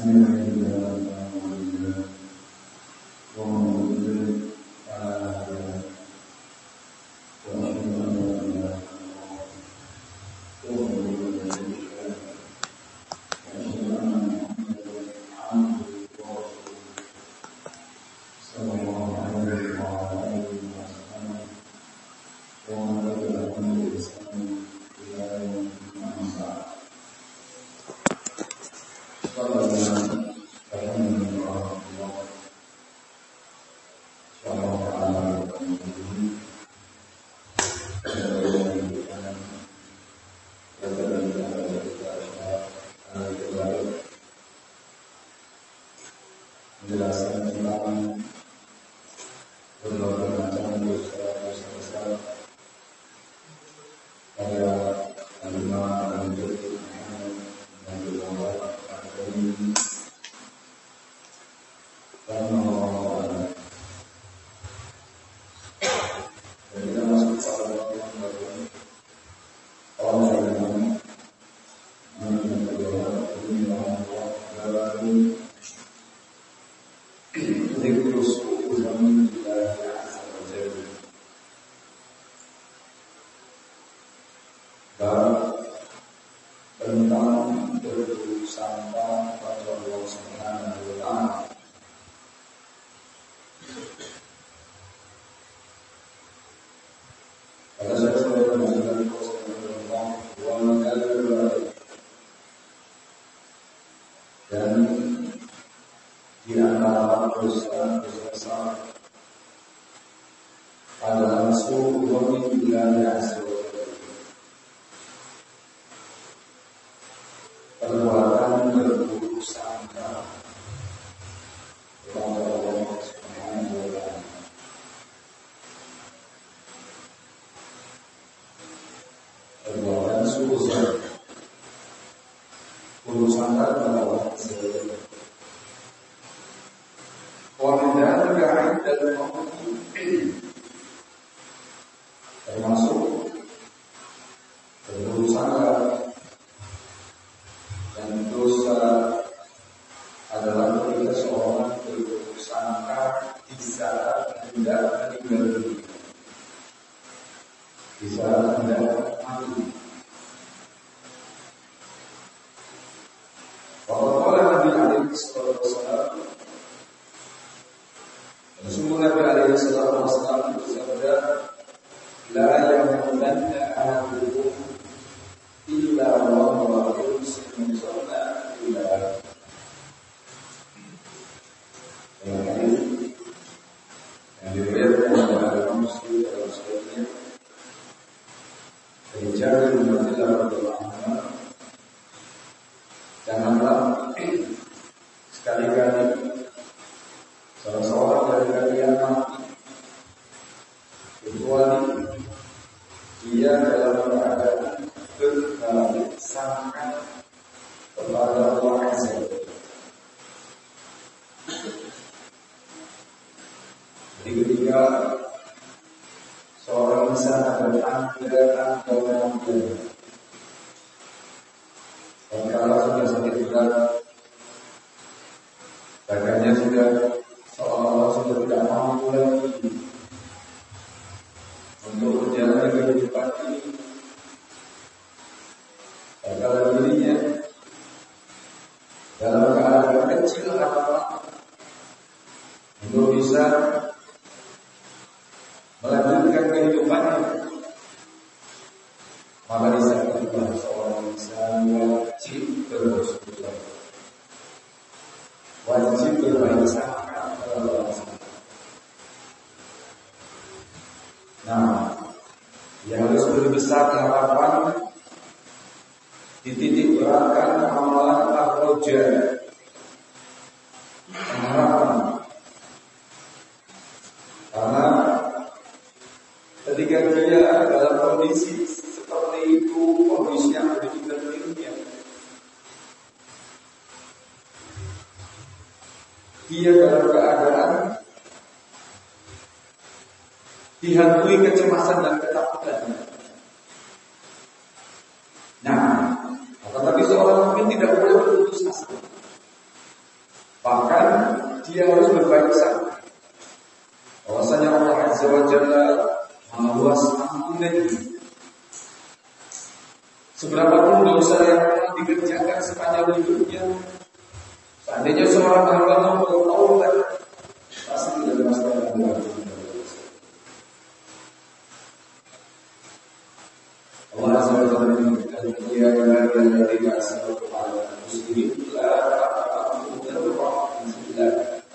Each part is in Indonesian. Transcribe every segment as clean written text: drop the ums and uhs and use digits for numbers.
Menjelaskan tentang berbagai macam dosa-dosa besar pada kalimat dan bentuk dan berlomba pada ini dan mengelola. Dan kita masuk pada yang baru orang yang mengelola ini baru ذكر سوء ظن الله عز وجل bab tentang berburuk sangka pada Allah Subhanahu wa Ta'ala. Pada saya mengatakan dan di antara dosa besar adalah su'u dzanni billahi azza wa jalla. Perbuatan berburuk sangka kepada Allah Subhanahu wa Ta'ala. Perbuatan su'u dzanni, buruk sangka kepada Allah Azza wa Jalla. وَمِنْ عِنْدَ الْمَوْتِ termasuk berburuk sangka dan dosa adalah ketika seorang berburuk sangka di saat hendak meninggal dunia, di saat hendak mati. Qala Nabi alaihi salatu wassalam, Rasulullah alaihi salatu wassalam bersabda, la yamutanna ahadukum illa wa huwa yuhsinu dhanna billah. Yang diriwayatkan oleh Muslim dalam sahihnya dari Jabir bin Abdullah radhiyallahu anhu, janganlah sekali-kali salah seorang dari kalian mati kecuali dia dalam keadaan berbalik sangka kepada Allah Azza wa Jalla. Jadi ketika seorang insan beranggapan dan kalau sudah sakit berat, badannya sudah seolah-olah sudah tidak mampu lagi untuk berjalan ke kehidupan ini, kalau dirinya dalam keadaan kecil apa untuk bisa melanjutkan kehidupannya, maka di saat itu seorang insan wajib bersyukur, wajib berbaik sangka. Nah, yang harus berbesar harapan dititik beratkan amalan ar-roja, harapan. Karena ketika dia dalam kondisi seperti itu, kondisi yang begitu tertinggi, dia dalam keadaan dihantui kecemasan dan ketakutan. Nah, tetapi seorang mukmin tidak boleh berputus asa. dia harus berbaik sangka bahwasanya Allah Azza wa Jalla Maha luas ampunannya. Seberapapun dosa yang telah dikerjakan sepanjang hidupnya, seandainya seorang hamba mau bertaubat, pasti tidak masalah dengan Allah Azza wa Jalla menyebutkan ya ayyuhalladzina amanu ala muslimin la taqnatu min rahmatillah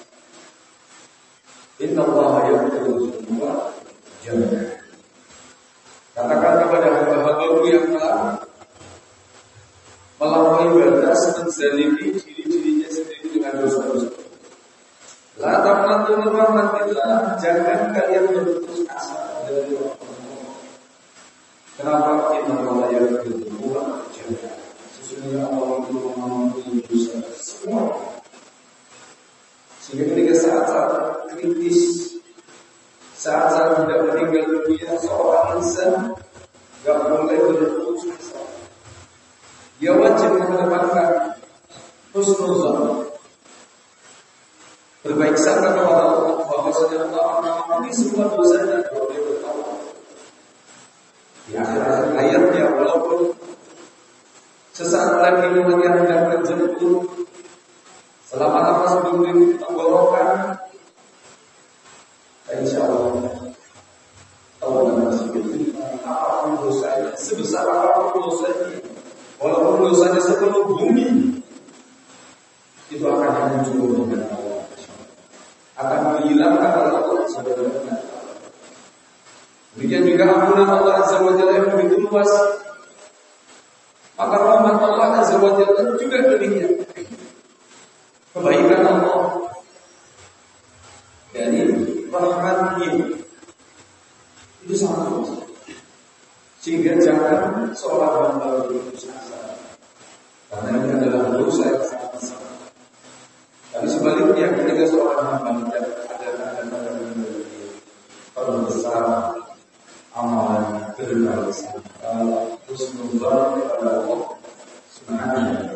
inna Allaha yaghfiru dzunuba jami'an. Katakan kepada hamba-hambaku yang telah melampaui batas menzalimi diri-dirinya sendiri dengan dosa-dosa. La taqnatu min rahmatillah, jangan kalian berputus asa dari Allah. Kenapa? Inna Allaha yaghfiru dzunuba jami'an. Sesungguhnya Allah itu mengampuni dosa semua. Sehingga ketika saat-saat kritis, saat-saat tidak meninggal dunia, seorang insan gak boleh berputus asa. Dia wajib mengedepankan husnuzan, berbaik sangka kepada Allah bahwasanya Allah mengampuni semua dosanya kalau dia bertaubat. Di akhir hayatnya, walaupun sesaat lagi yang hendak terjemput, selama nafas belum tenggorokan, insya Allah taubat masih diterima. Apapun dosanya, sebesar apapun dosanya, walaupun dosanya sepenuh bumi, itu akan hancur dengan Allah, akan menghilangkan Allah sebenarnya. Demikian juga ampunan Allah Azza wa Jalla yang begitu luas, maka rahmat Allah Azza wa Jalla juga demikian. Kebaikan Allah dari rahmatnya itu sangat luas, sehingga jangan seorang hamba berputus asa, karena ini adalah dosa yang sangat besar. Tapi sebaliknya, ketika seorang hamba ada besar amalan berbaik sangka, husnuzan kepada Allah Subhanahu wa Ta'ala.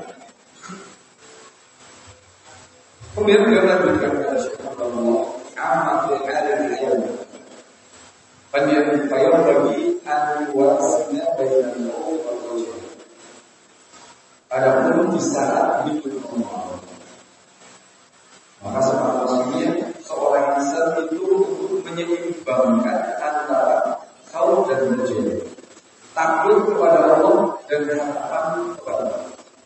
Kemudian beliau melanjutkan kepada Syekh Allah, amatul hadil hayat. Panjang payah bagi anwasnya bainal maut wal wajh. Adapun di saat hidup normal, maka sepatutnya seorang insan itu untuk menyeimbangkan antara khauf dan raja, takut kepada Allah dan harapan kepada Allah.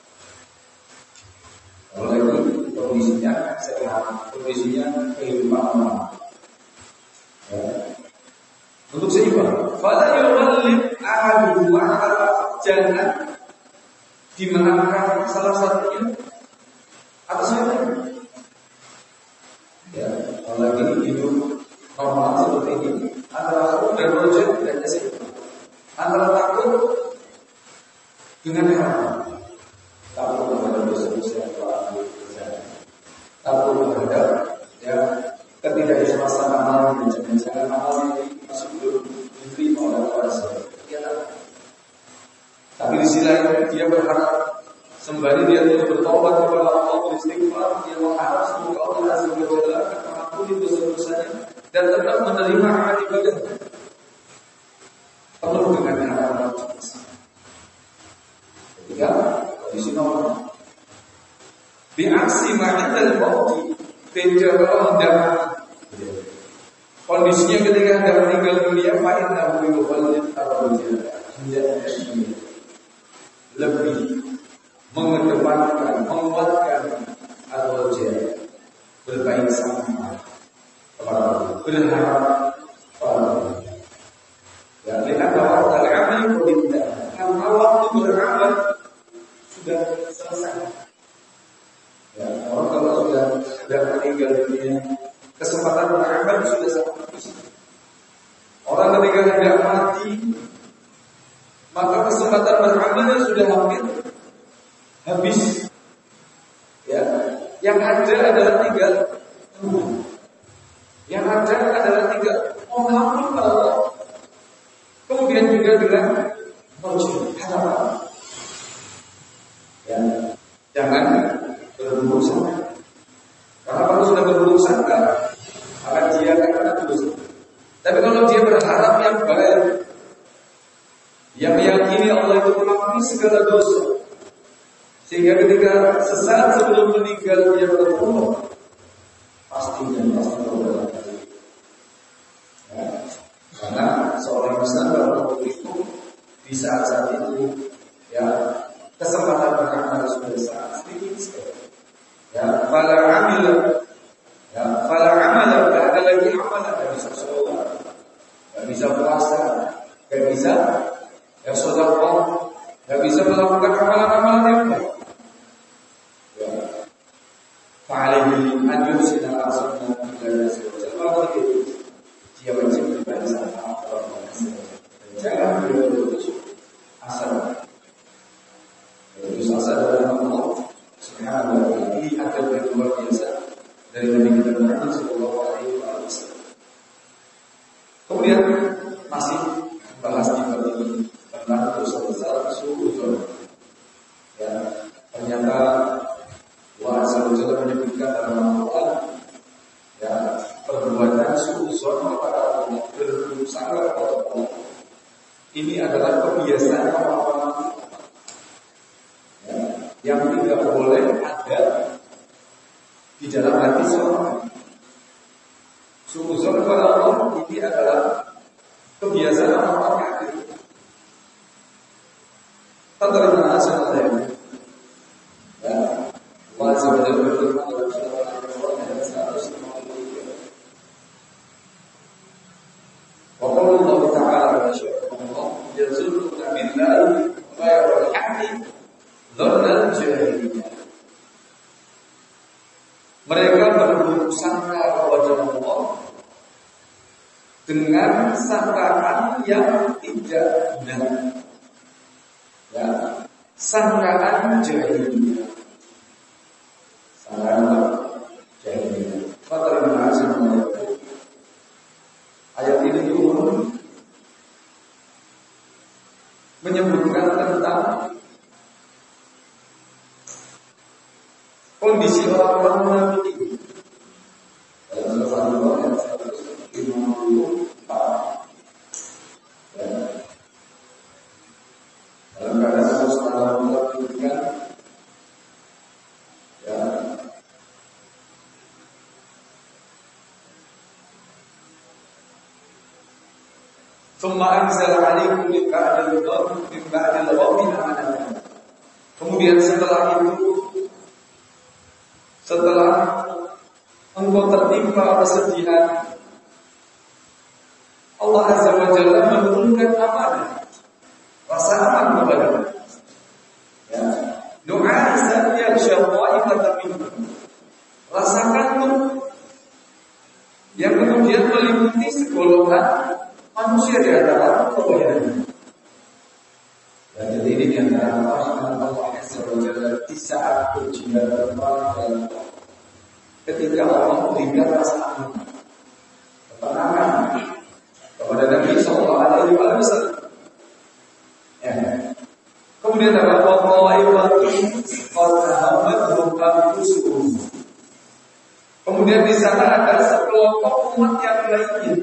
Kalau lagi kondisinya sehat, kondisinya kehidupan aman, untuk seimbang. Fala yughallib ahaduhuma ala, jangan dimenangkan salah satunya atas yang lain. Ya, kalau lagi hidup normal seperti ini, antara takut dan roja tidak seimbang. Antara takut dengan harapan, takut terhadap dosa-dosa yang telah terjadi, takut terhadap ketidakikhlasan amal dan jangan-jangan amal ini masih belum diterima oleh Allah. Tapi di sisi lain dia berharap sembari dia terus bertobat kepada Allah, beristighfar, dia mengharap semoga Allah Azza wa Jalla akan mengampuni dosa-dosanya dan tetap menerima amal ibadah penuh dengan harapan cepat. Ketiga, kondisi normal. Bi'aksi ma'indal mauti, beda kalau hendak kondisinya ketika hendak meninggal dunia, fa'innahu yughallib ar-rajala, lebih mengedepankan, menguatkan ar-rajala, berbaik sangka kepada Allah, berharap kepada Allah. Ya, lihat bahwa al-amal qadimah, karena waktu beramal sudah selesai. Ya, orang kalau sudah meninggal dunia, kesempatan beramal sudah sangat habis. Orang ketika hendak mati, maka kesempatan beramalnya sudah hampir habis. Ya, yang ada adalah tinggal Tuhan. Yang ada adalah tinggal mengampun Allah. Kemudian juga dengan harapan. Ya, jangan berburuk sangka. Karena kalau sudah berburuk ketika sesaat sebelum meninggal dia bertobat, pasti bertobat. Ya. Karena seorang Muslim kalau itu di saat-saat itu, ya kesempatan beramal sudah sangat sedikit sekali. Ya, fala amila, nggak ada lagi amal, nggak bisa sholat, nggak bisa puasa, nggak bisa ya sedekah, nggak bisa melakukan amalan-amalan yang baik. Ya, fa'alaihi an yusina asana ila Allah. Dia wajib beribadah sama Allah dan jangan berputus asa. Putus asa dalam Allah Subhanahu wa ta'ala. Ini adab yang luar biasa dari Nabi kita Muhammad sallallahu alaihi wasallam. Kemudian masih bahas di bab ini tentang dosa besar suudzon. Ya, ternyata Allah Azza wa Jalla menyebutkan dalam Al-Qur'an ya perbuatan suudzon kepada Allah, bersangka kepada Allah. Ini adalah kebiasaan orang-orang ya, yang tidak boleh ada di dalam hati seorang. Suudzon kepada Allah ini adalah kebiasaan orang-orang kafir. Tentang asal saya. Ya, Allah Azza wa Jalla berfirman dalam surat Al-Qur'an ayat 153. Wa qala Allah Ta'ala wa syai'allah yazununa billahi ghairal haqqi dzannal jahiliyah. Mereka berburuk sangka kepada Allah dengan sangkaan yang tidak benar. Ya, sangkaan jahiliyah. Sangkaan jahiliyah. Fatarina asal ayat ini turun menyebutkan tentang kondisi orang-orang munafik. Dalam surat Al-Baqarah ayat 154. Dalam keadaan Allah Subhanahu wa ta'ala menyebutkan ya thumma anzala 'alaikum min ba'dil ghadbi amanatan. Kemudian setelah engkau tertimpa kesedihan, Allah Azza wa Jalla menurunkan amanah, rasa aman kepada ya, nu'asan yaghshallahi minkum, rasakan yang kemudian meliputi segolongan manusia di antara kebanyakan. Dan jadi ini di antara rahmat Allah Azza wa Jalla di saat ujian berbagai ketika Allah memberikan rasa aman, ketenangan kepada Nabi sallallahu alaihi wasallam. Ya. Kemudian ada kemudian di sana ada sekelompok umat yang lainnya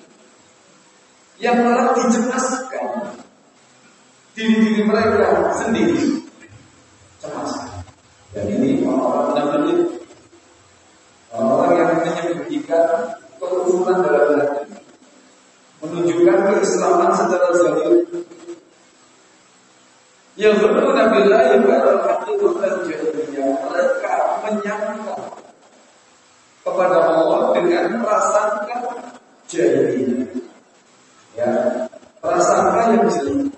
yang telah dicemaskan diri mereka sendiri cemas. Dan ini orang-orang munafik, orang yang menyembunyikan kekufuran dalam hati, menunjukkan keislaman secara zahir. Yang berbeda billahi ghairal haqqi dzannal jahiliyah. Mereka menyangka kepada Allah dengan prasangka jahiliyah. Ya, prasangka yang jelek.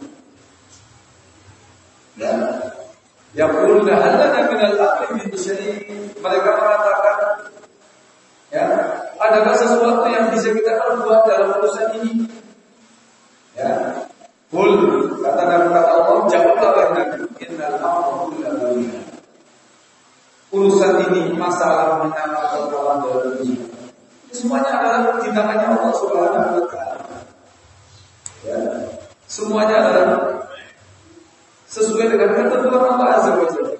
Ya, yaquluna hal lana min al-amri min syai'. Mereka mengatakan, ya, adakah sesuatu yang bisa kita perbuat dalam urusan ini? Ya, qul, kata Allah, jawablah wahai innal amra kulluhu. Urusan ini masalah menyangka kepada Allah. Semuanya adalah di tangannya Allah Subhanahu wa ta'ala. Ya, semuanya adalah sesuai dengan ketentuan Allah Azza wa Jalla.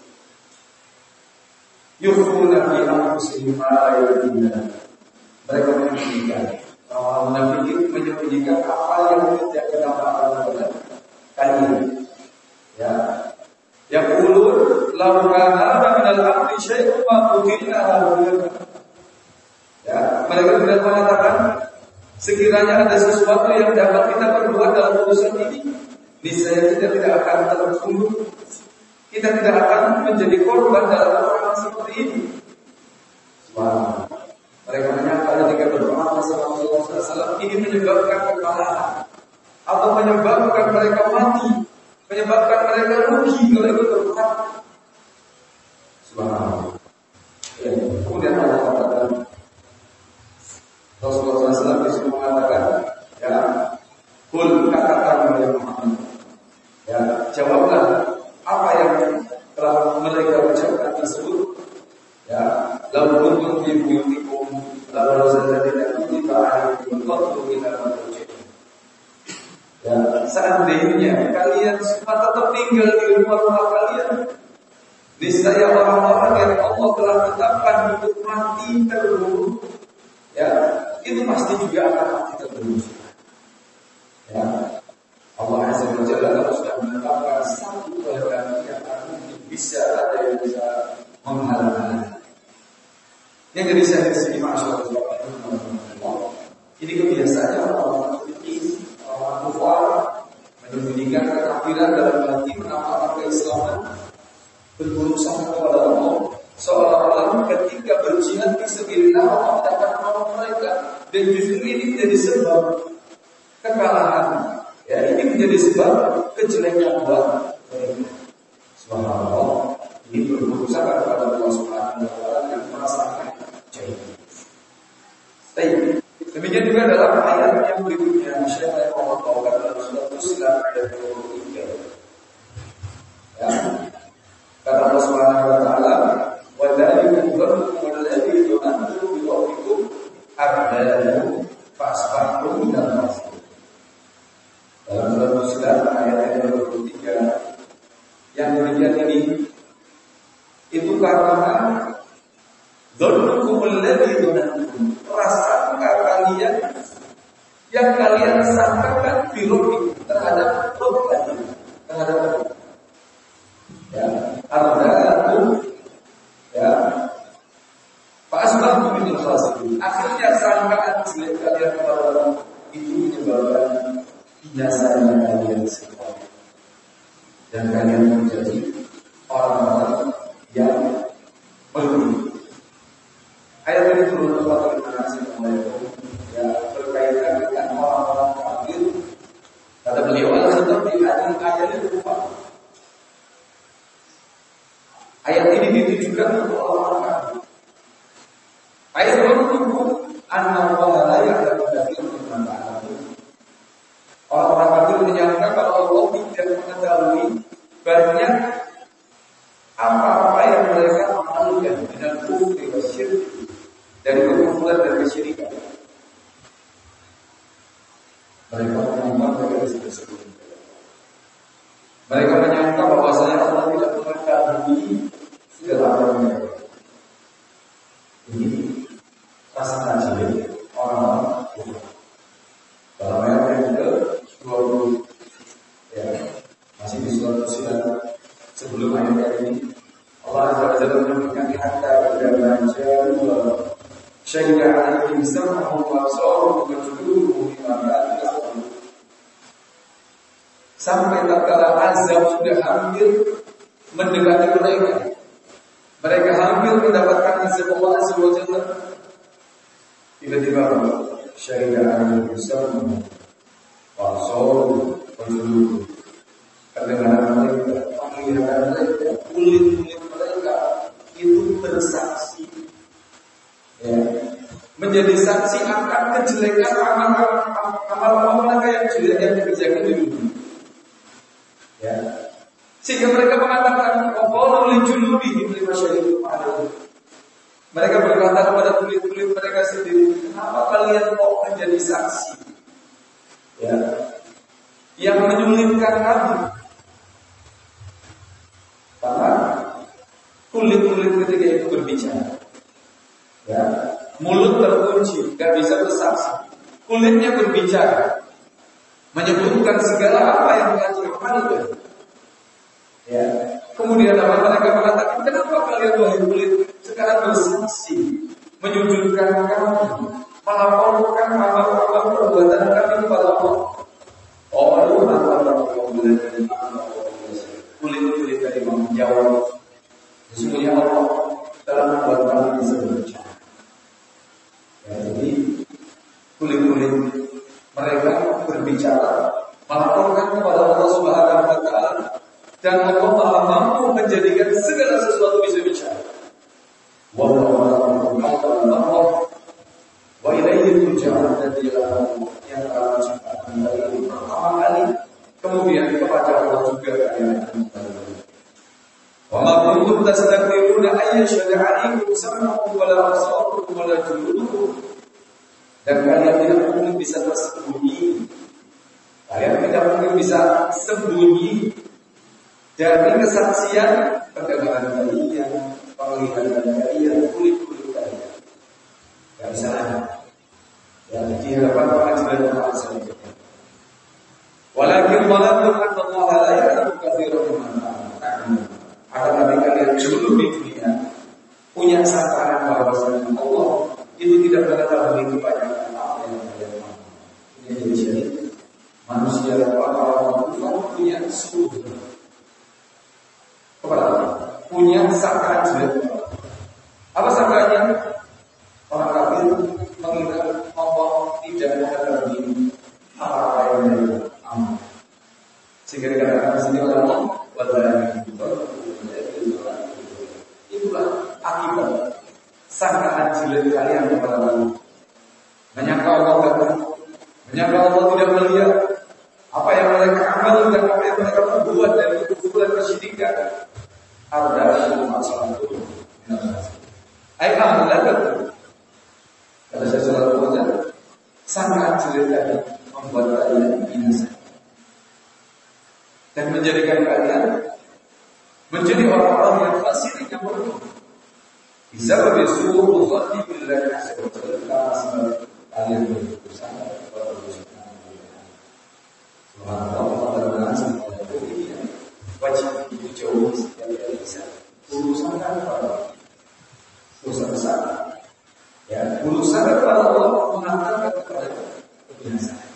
Yukhuna fi anfusihim ma la yubduna. Mereka menyembunyikan. Orang munafik menyembunyikan apa yang tidak ditampakkan kepada kalian. Ya, yaqulun law kana minal amri syai'un ma qulna. Ya, mereka tidak mengatakan sekiranya ada sesuatu yang dapat kita perbuat dalam urusan ini, niscaya kita tidak akan terbunuh, kita tidak akan menjadi korban dalam orang seperti ini. Subhanallah. Mereka menyangka ketika berdoa Rasulullah SAW ini menyebabkan kekalahan atau menyebabkan mereka mati, menyebabkan mereka rugi kalau ikut berdoa. Subhanallah. Ya, kemudian Allah katakan, Rasulullah SAW disuruh mengatakan, ya, kul katakan oleh Muhammad, ya, jawablah apa yang telah mereka ucapkan tersebut. Ya, lalu kuntum fi buyutikum la razalladina kutiba alaikum al-qatlu ila al-mawjid. Ya, seandainya kalian semua tetap tinggal di rumah-rumah kalian, niscaya orang-orang yang Allah telah tetapkan untuk mati terbunuh, ya, itu pasti juga akan mati terbunuh. Ya, Allah Azza wa Jalla sudah menetapkan satu keadaan yang akan bisa ada yang bisa menghalang. Yang dari saya sini masyaallah, ini kebiasaannya orang-orang fikih, orang kufar menyembunyikan kekafiran dalam hati, menampakkan keislaman, berurusan kepada Allah, seolah-olah ketika berjihad fisabilillah Allah tidak akan menolong mereka, dan justru ini menjadi sebab kekalahan. Ya, ini menjadi sebab kejelekan buat mereka. Subhanallah, ini berurusan kepada Allah Subhanahu wa taala yang merasakan jahil. Baik, demikian juga dalam ayat yang berikutnya, Syekh Allah bawakan dalam surat Fussilat ayat 23. Ya, kata Allah Subhanahu wa taala, wa dzalikum rabbukum alladzi yu'minu bi rabbikum arda'u fasbahtum dan masih. Dalam surat Fussilat ayat yang 23, yang demikian ini itu karena dzannukum alladzi dzanantum, prasangka kalian yang kalian sangkakan bi rabbikum terhadap Rabb kalian, terhadap Allah. Ya, arda'u, ya, fasbahtum bil khasirin. Akhirnya sangkaan jelek kalian kepada Allah itu menyebabkan binasanya kalian semua, dan kalian menjadi orang-orang yang merugi. Ayat ini turun kepada ya, berkaitan dengan orang-orang kafir. Kata beliau, al-khitab di ayat itu berupa. Ayat ini ditujukan untuk orang-orang kafir. Ayat berikutnya, an-nawala la ya'lamu katsiran mimma ta'lamun. Orang-orang kafir menyangka kalau Allah tidak mengetahui banyak apa-apa yang mereka melakukan dengan kufur dan syirik, dari kekufuran dan kesyirikan. Mereka menyangka mereka tidak sebut. Mereka menyangka bahwasanya Allah tidak mengetahui segala-galanya. Ini rasa jahil orang-orang kafir. Dalam ayat yang ke-20, ya, masih di surat Fussilat sebelum ayat ini, Allah Azza wa Jalla menyebutkan hatta pada majal syahida alaihim sam'uhum wa absaruhum wa juluduhum bima kanu ya'malun. Sampai tatkala azab sudah hampir mendekati mereka, mereka hampir mendapatkan azab Allah Azza wa Jalla, tiba-tiba syahida alaihim sam'uhum wa absaruhum wa juluduhum, pendengaran mereka, penglihatan mereka, kulit-kulit mereka itu bersaksi, ya, menjadi saksi akan kejelekan amal-amal mereka yang jelek yang dikerjakan di dunia. Ya, sehingga mereka mengatakan, "Qawlu li julubihim lima syahidu alaihi." Mereka berkata kepada kulit-kulit mereka sendiri, "Kenapa kalian kok menjadi saksi, ya, yang menyulitkan kami?" Karena kulit-kulit ketika itu berbicara, ya, mulut terkunci, gak bisa bersaksi, kulitnya berbicara, menyebutkan segala apa yang telah dilakukan itu. Ya, Kemudian mereka mengatakan, kenapa kalian wahai kulit sekarang bersaksi, menyujudkan kami, melaporkan amal-amal perbuatan kami kepada Allah. Oh, kulit-kulit tadi menjawab, sesungguhnya Allah telah membuat kami bisa berbicara. Ya, jadi kulit-kulit mereka berbicara, melaporkan kepada Allah Subhanahu wa Ta'ala, dan Allah Maha mampu menjadikan segala sesuatu bisa bicara. Wa ilaihi turja'un, dan dialah yang akan menciptakan dari pertama kali, kemudian kepada Allah juga kalian akan kembali. Wa ma kuntum tastakbiruna ay yashhadu 'alaikum sam'ukum wa la absarukum wa la juludukum, dan kalian tidak mungkin bisa tersembunyi, kalian tidak mungkin bisa sembunyi dari kesaksian perkataan kalian, penglihatan kalian, kulit-kulit kalian. Gak bisa lagi. Ya, di hadapan pengadilan Allah saja. Walakin waladun anna Allah la ya'lamu katsiran mimma ta'malun. Akan tapi kalian dulu di dunia punya sangkaan bahwasanya Allah itu tidak mengetahui kebanyakan apa yang kalian lakukan. Ini jadi manusia dan orang punya sudut kepada Allah, punya sangkaan jelek. Apa sangkaannya? Orang kafir mengira Allah tidak mengetahui apa-apa yang dia amal. Sehingga dikatakan di sini oleh Allah, itulah akibat sangkaan jelek kalian kepada Allah. Menyangka Allah gagal, menyangka Allah tidak melihat apa yang mereka amal dan apa yang mereka perbuat dari kekufuran kesyirikan. Ada masalah itu. Ayat Allah kata saya selalu mengatakan, sangkaan jelek tadi membuat kalian binasa dan menjadikan kalian menjadi orang-orang yang fasik yang bodoh. Bisa bagi suruh Allah dibilang sebab kalian berdosa kepada Allah. Subhanallah, pada semuanya itu wajib dijauhi setiap kali bisa. Urusan apa? Urusan besar. Ya, urusan kepada Allah mengantarkan kepada kebinasaan.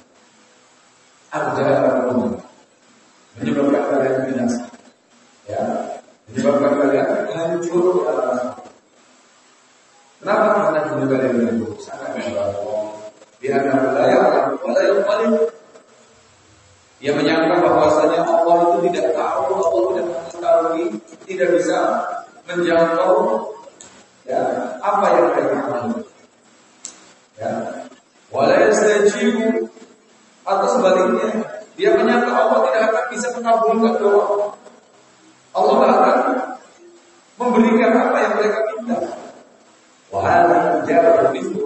Ada menyebabkan kalian binasa. Ya, menyebabkan kalian hancur ke alam. Kenapa? Karena dulu kalian berdosa sangat kepada Allah. Biar wilayah paling dia menyangka bahwasanya Allah itu tidak tahu, Allah tidak mengetahui, tidak bisa menjangkau ya, apa yang mereka alami. Ya, wala yastajibu, atau sebaliknya, dia menyangka Allah tidak akan bisa mengabulkan doa. Allah tidak akan memberikan apa yang mereka minta. Wahai jawab itu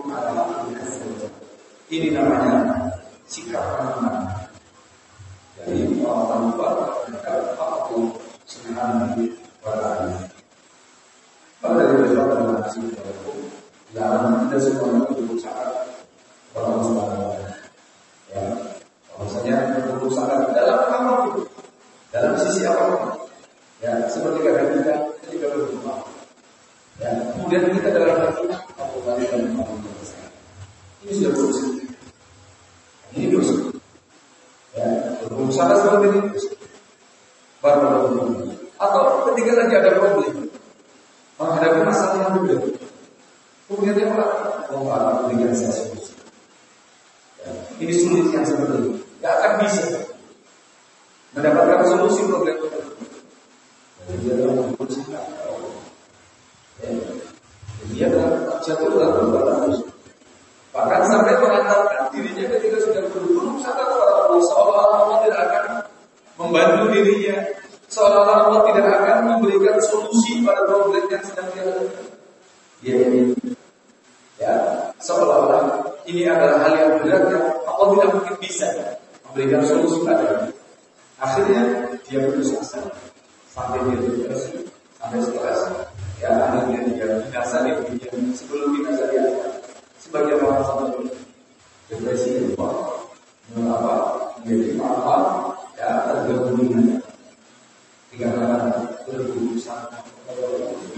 ini namanya sikap amanah. Jadi orang tua terhadap Allah Subhanahu wa Ta'ala. Pada dari dalam nasib itu, dalam tidak semuanya berusaha Allah Subhanahu wa Ta'ala. Ya, bahwasanya berusaha dalam apapun, dalam sisi apapun. Ya, seperti kata kita ketika berdoa. Ya, kemudian kita dalam hati aku balik dan mau berdoa. Ini sudah berusaha. Ini dosa. Ya, berusaha seperti ini baru berdoa. Atau ketika lagi ada problem, menghadapi masalah yang berbeda, kemudian dia mengatakan, oh Allah berikan saya solusi. Ya, ini sulit yang seperti ini, tidak akan bisa mendapatkan solusi problem itu. Jadi dia dalam berusaha. Ya, dia dalam jatuh dalam berbalas. Bahkan sampai mengantarkan dirinya ketika sudah berusaha kepada Allah, seolah-olah Allah tidak akan membantu dirinya, seolah-olah Allah tidak akan memberikan solusi pada problem yang sedang dia lakukan. Ya, seolah-olah ini adalah hal yang berat yang Allah tidak mungkin bisa memberikan solusi padanya. Akhirnya dia berusaha sampai dia depresi, sampai stres. Ya, akhirnya dia binasa di dunia sebelum binasa dia. Sebagian orang sampai depresi itu mengapa menjadi apa? Ya, tergabung dengan tiga kata berguna.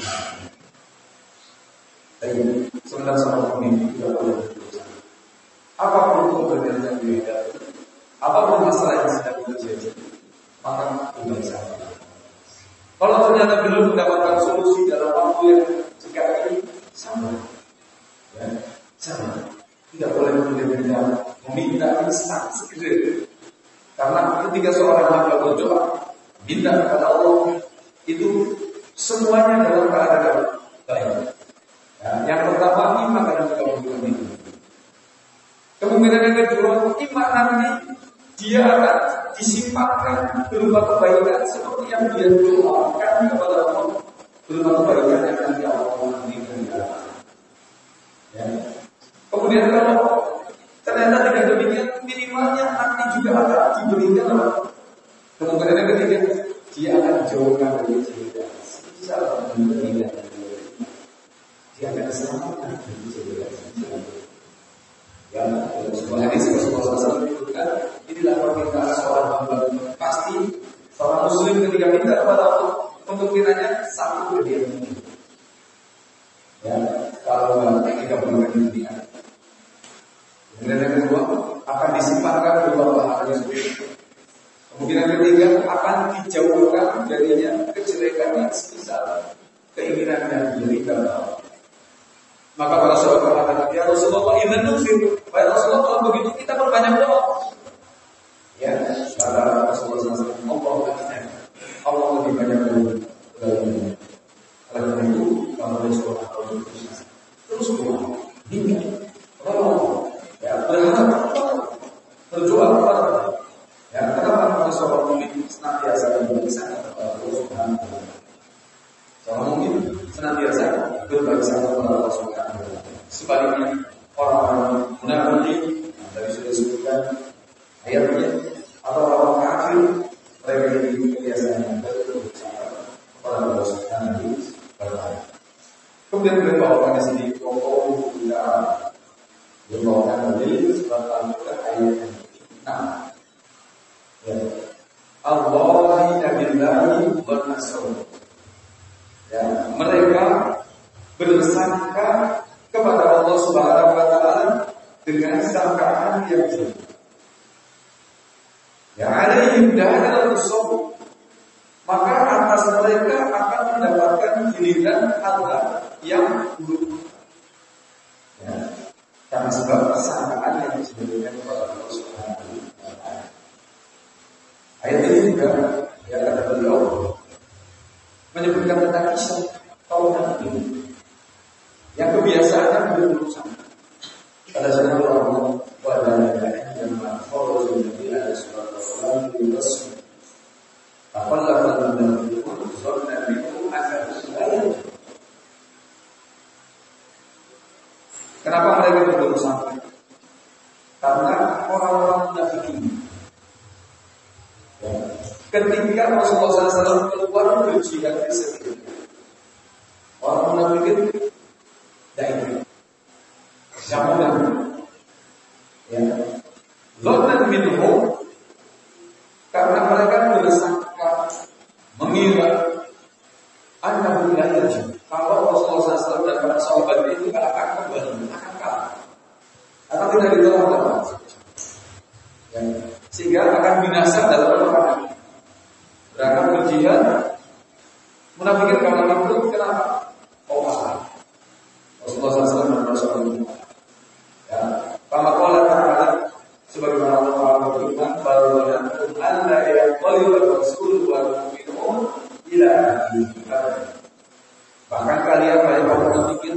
Tapi sebenarnya sama pemimpin tidak boleh berusaha. Apapun kebenaran yang dihadapi, apapun masalah yang sedang terjadi, maka tinggal saja. Kalau ternyata belum mendapatkan solusi dalam waktu yang dekat ini, sama, ya, sama. Tidak boleh kemudian meminta instan segera. Karena ketika seorang hamba berdoa, minta kepada Allah, itu semuanya dalam keadaan baik. Ya, yang pertama iman dan kebaikan itu. Kemungkinan yang kedua, iman nanti dia akan disimpangkan berupa kebaikan seperti yang dia doakan kepada Allah, berupa kebaikan yang nanti Allah berikan dia. Ya. Kemudian kalau ternyata tidak demikian, minimalnya nanti juga akan diberikan kemungkinan yang ketiga, dia akan jauhkan dari cerita. Salah memberikan. Dia akan selamatkan dari cerita. Ya, sebuah hadis Rasulullah SAW menyebutkan, inilah permintaan seorang hamba. Pasti seorang muslim ketika minta kepada Allah, kemungkinannya satu dia mungkin. Ya, kalau tidak berbuat dunia. Kemudian yang kedua akan disimpankan beberapa hal yang berbeda. Kemungkinan ketiga akan dijauhkan darinya kejelekan yang sebesar keinginan dan derita. Maka para sahabat berkata, ya Rasulullah, idzan nufir. Baik Rasulullah, kalau begitu kita perbanyak doa. Ya, kata Rasulullah SAW, Allah lebih banyak doa. Karena itu, kalau Rasulullah SAW terus doa, hingga Allah, ya berharap, berdoa kepada Allah. Ya, kenapa para sahabat mukmin senantiasa berbagi kepada Allah Subhanahu wa taala? Seorang mukmin senantiasa berbagi kepada Allah Subhanahu wa taala. Sebaliknya orang-orang munafik dari sudah disebutkan ayatnya atau orang kafir, mereka ini kebiasaannya berbicara kepada Allah Subhanahu wa taala. Kemudian beliau bawakan di sini pokok kita dibawakan dari surat Al-Qur'an ayat yang 6. Ya. Allahi billahi wa nasr. Ya, mereka bersangka kepada Allah Subhanahu wa taala dengan sangkaan yang jelek. Ya, alaihim da'al rusul. Maka atas mereka akan mendapatkan giliran hal yang buruk. Ya, karena sebab sangkaan yang diberikan kepada Allah Subhanahu wa taala. Ayat ini juga ya kata beliau menyebutkan tentang kisah kaum Nabi yang kebiasaannya berurusan. Pada zaman Allah wadana yang mengfollow Nabi alaihi wasallam di Rasul. Apalagi Nabi itu akan selain. Kenapa mereka berurusan? Karena orang-orang munafik ini. Ya. Ketika Rasulullah SAW keluar berjihad di sabilillah, orang munafik tidak zaman ya, zonat minhum, karena mereka bersangka mengira annahu la yarji, kalau Rasulullah SAW dan para sahabat itu akan kembali, akan kalah, akan tidak ditolong. Ya. Sehingga akan binasa dalam peperangan. Berangkat berjihad, munafikin karena itu kenapa? Oh masalah. Rasulullah SAW dan Rasulullah. Ya, kama qala ta'ala sebagaimana Allah berfirman, baru yaqul alla yaqulu rasul wal mu'minun ila bahkan kalian banyak orang berpikir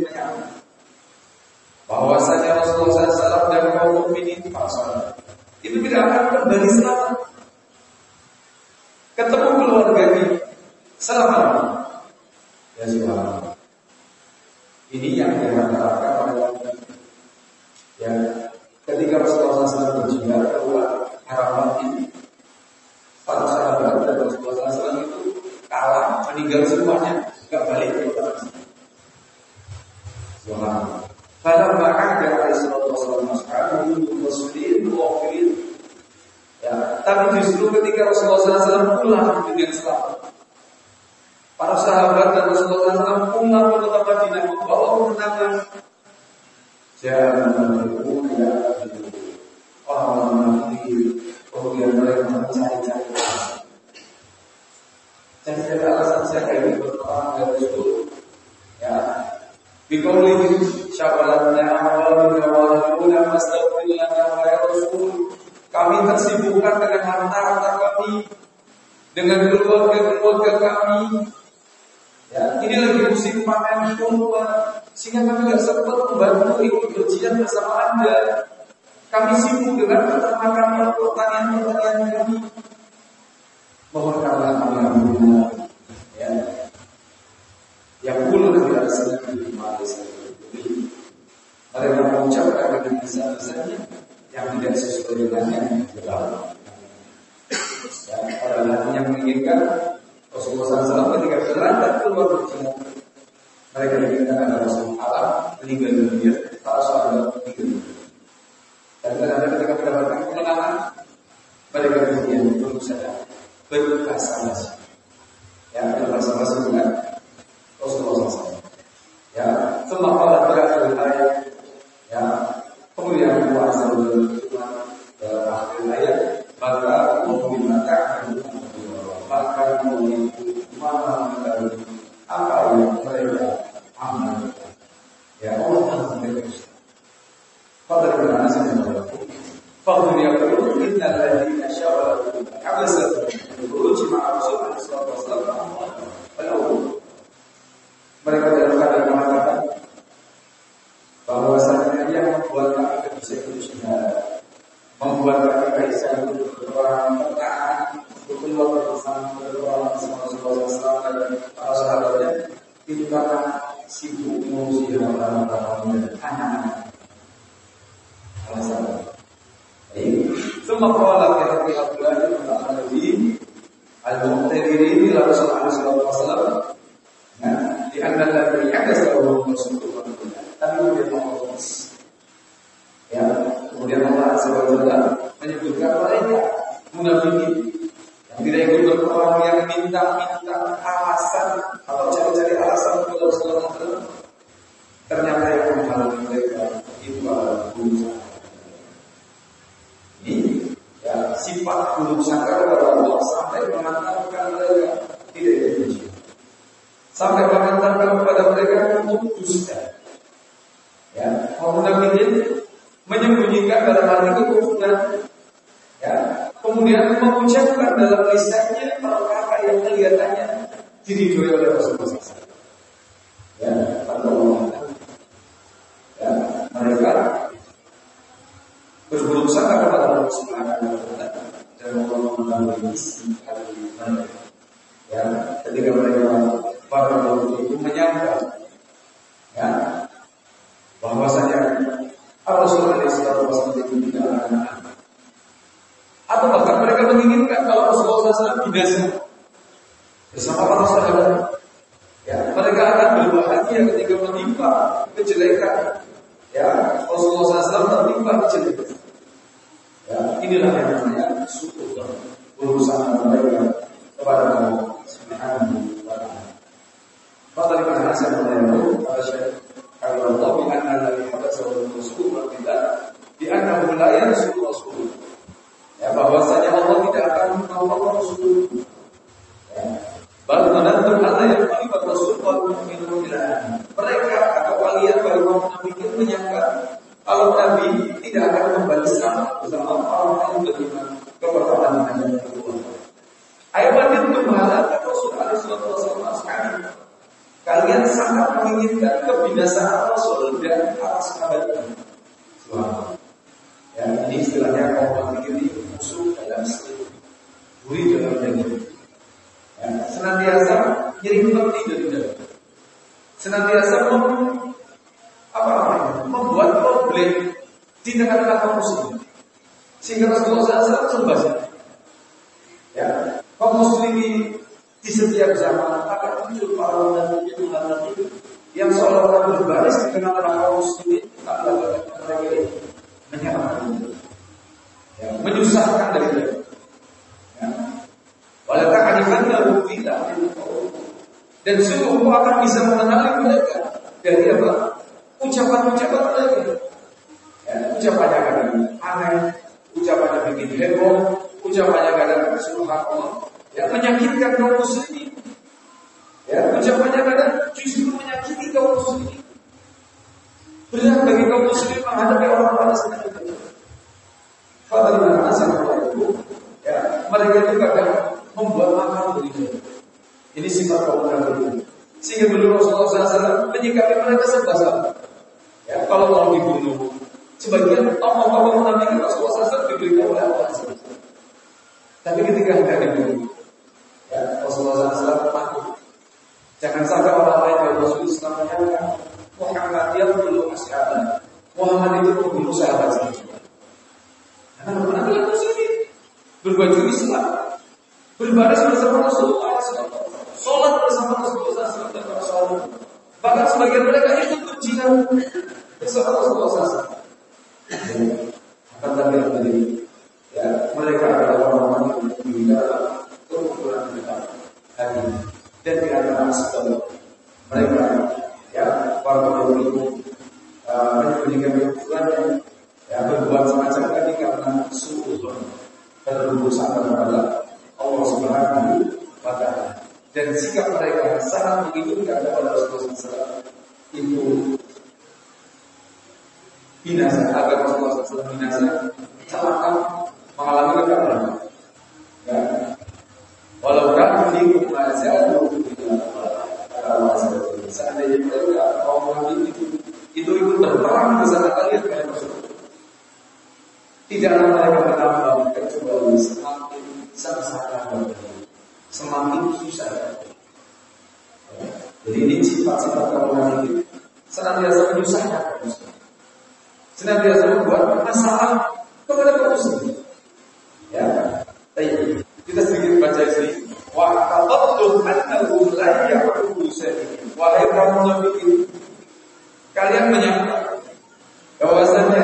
bahwasanya Rasulullah SAW dan kaum mukminin itu tidak akan kembali selamat. Ketemu keluarganya selamat. Ya subhanallah. Ini yang diharapkan oleh Allah. Ya, ketika Rasulullah SAW berjihad keluar harapan ini, para sahabat dan Rasulullah SAW itu kalah, meninggal semuanya, enggak balik ke kota Madinah. Subhanallah. Kalau bahkan dari Rasulullah SAW muslimin mu'min, ya, tapi justru ketika Rasulullah SAW pulang dengan selamat, para sahabat dan Rasulullah SAW pulang ke kota Madinah membawa kemenangan. Jangan bermulia orang-orang munafik, kemudian mereka mencari-cari alasan saya ini berperang dari itu. Ya, bikaulihi syabalatna awal bikawaluna mastaqbilana ya Rasul. Kami tersibukkan dengan harta-harta kami, dengan keluarga-keluarga kami. Ya, ini lagi musim panen kurma, sehingga kami tidak sempat membantu ikut berjian bersama Anda. Kami sibuk dengan peternakan pertanian kami. Mohon kami ampun. Ya, yang puluh tidak senang di Malaysia. Mereka mengucapkan dengan lisan-lisannya yang tidak sesuai dengan yang diberitahu. Ya, orang yang menginginkan Rasulullah SAW ketika berangkat keluar berjihad, mereka inginkan ada Rasulullah meninggal dunia, para sahabat meninggal dunia. Dan kadang-kadang ketika mendapatkan kemenangan, mereka kemudian berbahasa-bahasa, ya, berbahasa-bahasa dengan Rasulullah SAW. Ya, semua Allah berakhir ayat, ya, kemudian Allah SAW akhir ayat, maka apa yang mereka amalkan. Ya Allah mereka. Pada benar saja. Fadhil yaqulu innal ladzina syaraku abasat al-khuruj ma'a Rasulullah sallallahu alaihi wasallam. Mereka dalam keadaan mengatakan bahwasanya yang membuat kami kebiasaan membuat kami bisa berperang bertahan keluar bersama Rasulullah SAW dan para sahabatnya itu karena sibuk mengurusi harta-harta dan anak-anak. Alasan. Semua perawat yang dilakukan oleh al-Muqtadirin ila Rasulullah SAW. Nah, di antara yang ada seluruh Rasulullah. Tapi kemudian ya, kemudian Allah SWT menyebutkan mereka munafikin yang tidak ikut berperang, yang minta-minta alasan atau cari-cari alasan kepada Rasulullah SAW. Ternyata yang menghalangi mereka itu adalah buruk sangka. Ini ya, sifat buruk sangka kepada Allah sampai mengantarkan mereka tidak dipuji, sampai mengantarkan kepada mereka untuk dusta. Ya, munafikin menyembunyikan dalam hati kekufuran, ya, kemudian mengucapkan dalam lisannya perkara yang kelihatannya diridhoi oleh Rasulullah SAW. Ya, ya, mereka berburuk sangka kepada Allah Subhanahu wa Ta'ala dan mengetahui isi hati mereka. Ya, ketika mereka para ulama itu menyangka, ya, bahwasanya Rasulullah SAW itu tidak akan, atau bahkan mereka menginginkan kalau Rasulullah SAW binasa bersama para sahabat. Ya, mereka akan berbahagia ketika menimpa kejelekan. Ya, Rasulullah SAW tertimpa kejelekan. Ya, inilah yang namanya syukur urusan mereka kepada Allah Subhanahu wa Ta'ala. Pada mana saya mengenai pada Syekh Allah bi anna alladhi hadatsa Rasul kita di anna la yarsul Rasul. Ya, bahwasanya Allah tidak akan menolong Rasul. Ya. Baru menantum Allah yang melibat Rasul wa mu'minun billah. Mereka atau kalian baru memikir menyangka kalau Nabi tidak akan membalas sama bersama orang yang beriman kepada Allah dan Allah. Ayat itu menghalangi Rasul Rasulullah sekali. Kalian sangat menginginkan kebinasaan Rasul dan para sahabatnya. Ya, ini istilahnya kaum kafir ini musuh dalam segi, buri dalam daging. Ya, senantiasa nyiring peti dari dalam. Senantiasa membuat problem di tengah-tengah kaum muslimin. Sehingga Rasulullah SAW membahas, ya, kaum muslimin di setiap zaman akan muncul para nabi yang seolah-olah berbaris di tengah-tengah kaum muslimin, tapi mereka ini menyamakan, ya, menyusahkan dari mereka. Ya. Walau tak hanifannya bukti dan sungguh akan bisa mengenali bagi kaum muslim menghadapi orang Palestina itu. Fadlan asal itu, ya mereka itu kadang membuat makar begitu. Ini sifat kaum munafik. Sehingga dulu Rasulullah SAW menyikapi mereka serba salah. Ya, kalau mau dibunuh, sebagian tokoh-tokoh munafik Rasulullah SAW diberitahu oleh Allah. Tapi ketika hendak dibunuh, ya Rasulullah SAW takut. Jangan sampai orang lain dari Rasulullah SAW menyangka Muhammad dia belum masyarakat. Muhammad itu membunuh sahabat saja. Karena Muhammad itu muslim, berbaju Islam, berbaris bersama Rasulullah SAW. Sholat bersama Rasulullah SAW dan para sahabat. Bahkan sebagian mereka ikut ujian bersama Rasulullah SAW. Akan tapi tadi, ya mereka adalah orang-orang yang meninggal kerukunan mereka hari dan tidak ada masalah. Mereka, ya para pemimpin menyembunyikan kekufurannya, ya berbuat semacam tadi karena suudzon terlalu sangat kepada Allah Subhanahu wa Ta'ala. Dan sikap mereka sangat menginginkan kepada Rasulullah SAW itu binasa, agar Rasulullah SAW binasa, celaka, mengalami kekalahan. Ya. Walau kafir mazadu seandainya mereka kaum kafir itu ikut berperang bersama kalian dengan Rasulullah, tidaklah mereka menambah kecuali semakin sengsara, semakin susah. Jadi ini sifat-sifat kaum munafik senantiasa menyusahkan kaum muslim, senantiasa membuat masalah kepada kaum muslim. Ya, baik. Kita sedikit baca sini. Wa taqaddu annahu la ya'budu syai'an. Wahai kaum munafik, kalian menyangka bahwasanya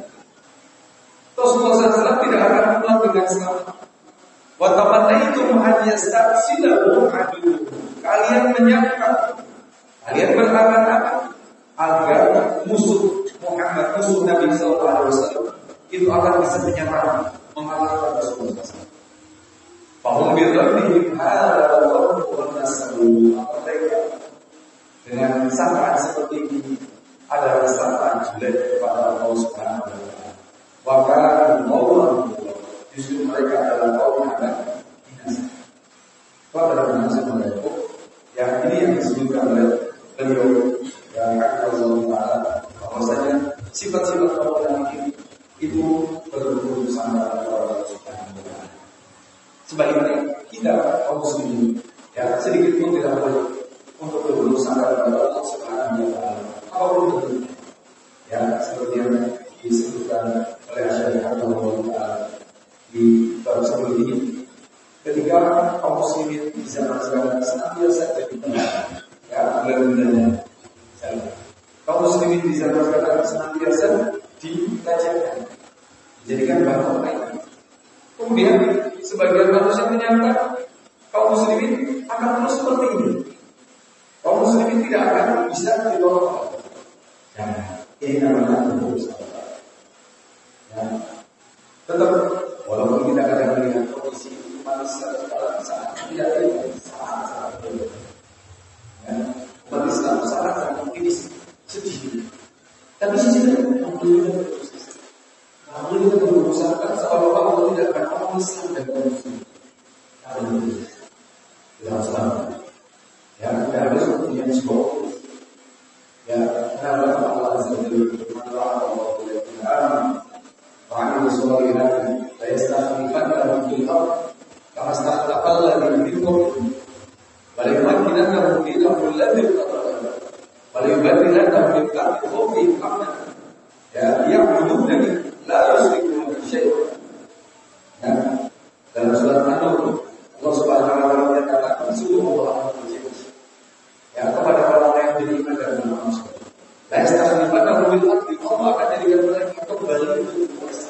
Rasulullah SAW tidak akan pulang dengan selamat. Wa tamannaitum an yasta'silahu adu. Kalian menyangka, kalian berangan-angan agar musuh Muhammad, musuh Nabi SAW itu akan bisa menyerang, mengalahkan Rasulullah SAW. Fahum bidzannihim hadza wa nasabu. Mereka dengan sangkaan seperti ini adalah sangkaan jelek kepada Allah Subhanahu wa Ta'ala. Wa kana qawlan, justru mereka adalah kaum yang binasa. Pada masa mereka, yang ini yang disebutkan oleh beliau yang Allah Taala, bahwasanya sifat-sifat kaum munafik itu berhubung sama Allah Subhanahu wa Ta'ala. Sebaliknya kita kaum muslimin, ya sedikit pun tidak boleh untuk berhubung sama Allah Subhanahu wa Ta'ala. Apapun itu, ya seperti yang disebutkan oleh Syekh Abdullah Ta'ala di bab sebelum ini, ketika kaum muslimin di zaman sekarang senantiasa jadi ya benar-benar kaum muslimin di zaman sekarang senantiasa dilecehkan, dijadikan bahan permainan. Kemudian sebagian manusia menyangka kaum muslimin akan terus seperti ini, kaum muslimin tidak akan bisa ditolong. Ya, ini namanya berusaha. Ya, tetap walaupun kita kadang melihat kondisi manusia sekarang sangat tidak sangat berbeda. Ya, umat Islam sangat optimis, sedih. Tapi sisi lain, namun kita berusaha seolah-olah Allah tidak akan orang Islam dan kaum muslim. Tidak salah. Ya, tidak harus kemudian sebuah. Ya, kenapa Allah Azza wa Jalla berfirman, "Allah Ta'ala وعملوا الصالحات ليستخلفنهم في الأرض كما استخلف الذين من قبلهم وليمكننهم دينهم الذي ارتضى لهم وليبدلنهم من بعد خوفهم أمنا يعبدونني لا يشركون بي شيئا." Dalam surat An-Nur Allah Subhanahu wa Ta'ala menyatakan sungguh Allah berjanji ya kepada orang yang beriman dan beramal soleh. La yastakhlifannahum fil ardi, Allah akan jadikan mereka kembali untuk berkuasa.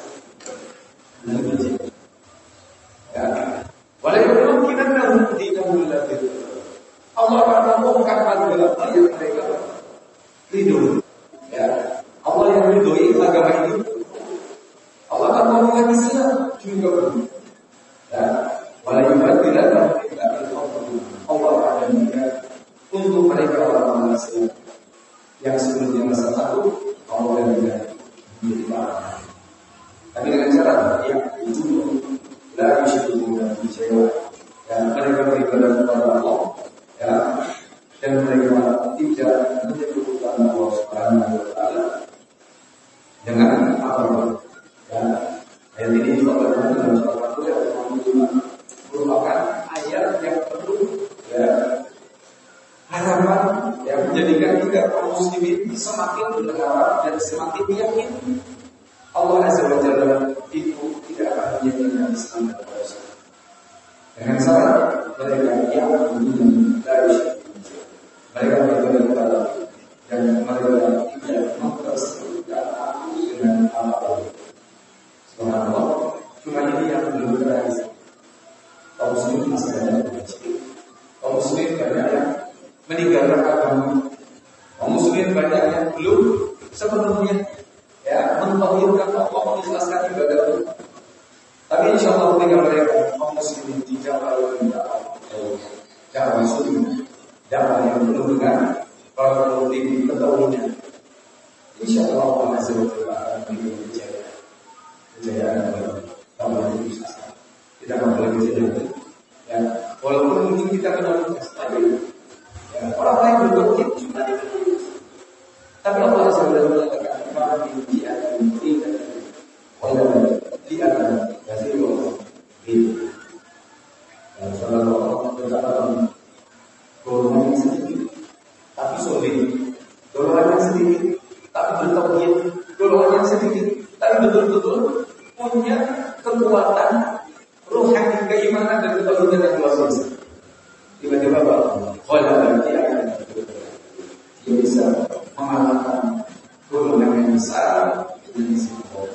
Ya, walaupun mungkinannahum dinahum alladzi Allah akan membongkar agama yang mereka ridho. Ya, Allah yang ridhoi agama ini. Allah akan membongkar Islam juga. Ya, walaupun dilannahum Allah akan menjadikan untuk mereka orang-orang Islam yang sebelumnya masa lalu Allah berikan menjadi pahala. Tapi dengan cara yang itu la yusyriku bihi syai'an. Ya, mereka beribadah kepada Allah, ya, dan mereka tidak menyebutkan Allah Subhanahu wa taala dengan apa-apa. Ya, ayat ini juga dalam surat Al-Qur'an merupakan ayat yang penuh ya harapan yang menjadikan kita kaum muslimin semakin berharap dan semakin yakin Allah Azza wa Jalla itu tidak akan menjadikan Islam dan Rasul. Dengan syarat mereka yang dari mereka beribadah kepada dan mereka tidak mempersekutukan aku dengan apapun. Subhanallah, cuma ini yang belum terjadi. Kaum muslimin masih banyak yang sedikit. Kaum muslimin banyak yang meninggalkan agama. Kaum muslimin banyak yang belum sepenuhnya ya mentauhidkan Allah, mengikhlaskan ibadah itu. Tapi insya Allah ketika mereka kaum muslimin tidak lalu dakwah sunnah, dakwah yang penuh dengan para ulama ketauhidan, insya Allah Allah Azza wa Jalla akan memberi kejayaan dalam dakwah itu. Kita akan boleh kejayaan. Ya, walaupun mungkin kita minoritas, tapi ya, orang lain bertauhid juga minoritas. Tapi Allah Azza wa Jalla mengatakan bahwa dia akan memberikan oleh dia akan kasih Allah itu. Dan saudara-saudara berkata golongan yang sedikit tapi solid, golongan yang sedikit tapi bertauhid, golongan yang sedikit tapi betul-betul punya kekuatan rohani, keimanan dan ketauhidan yang luar biasa. Tiba-tiba kalau dia bisa mengalahkan golongan yang besar dengan isi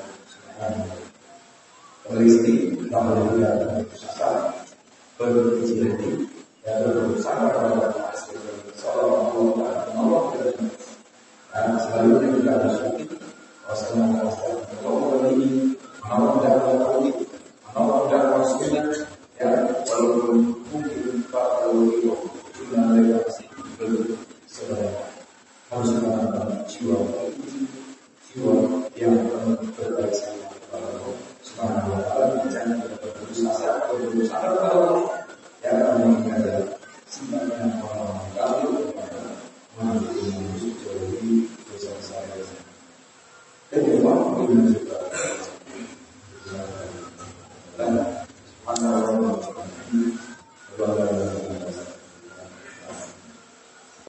Kristi, nama dia berusaha berkecil hati, dan berusaha kepada Sallallahu Alaihi Wasallam. Dan selalu kita harus yakin, Rasulullah ini menolak dakwah tauhid, menolak dakwah sunnah, ya walaupun mungkin para ulama sudah mereka masih belum sebenarnya harus menanamkan jiwa yang berbaik sama Allah Subhanahu wa taala, jangan berusaha kepada Allah yang akan mengajar sifatnya orang kafir menjadi jauhi dosa-dosa. Dan yang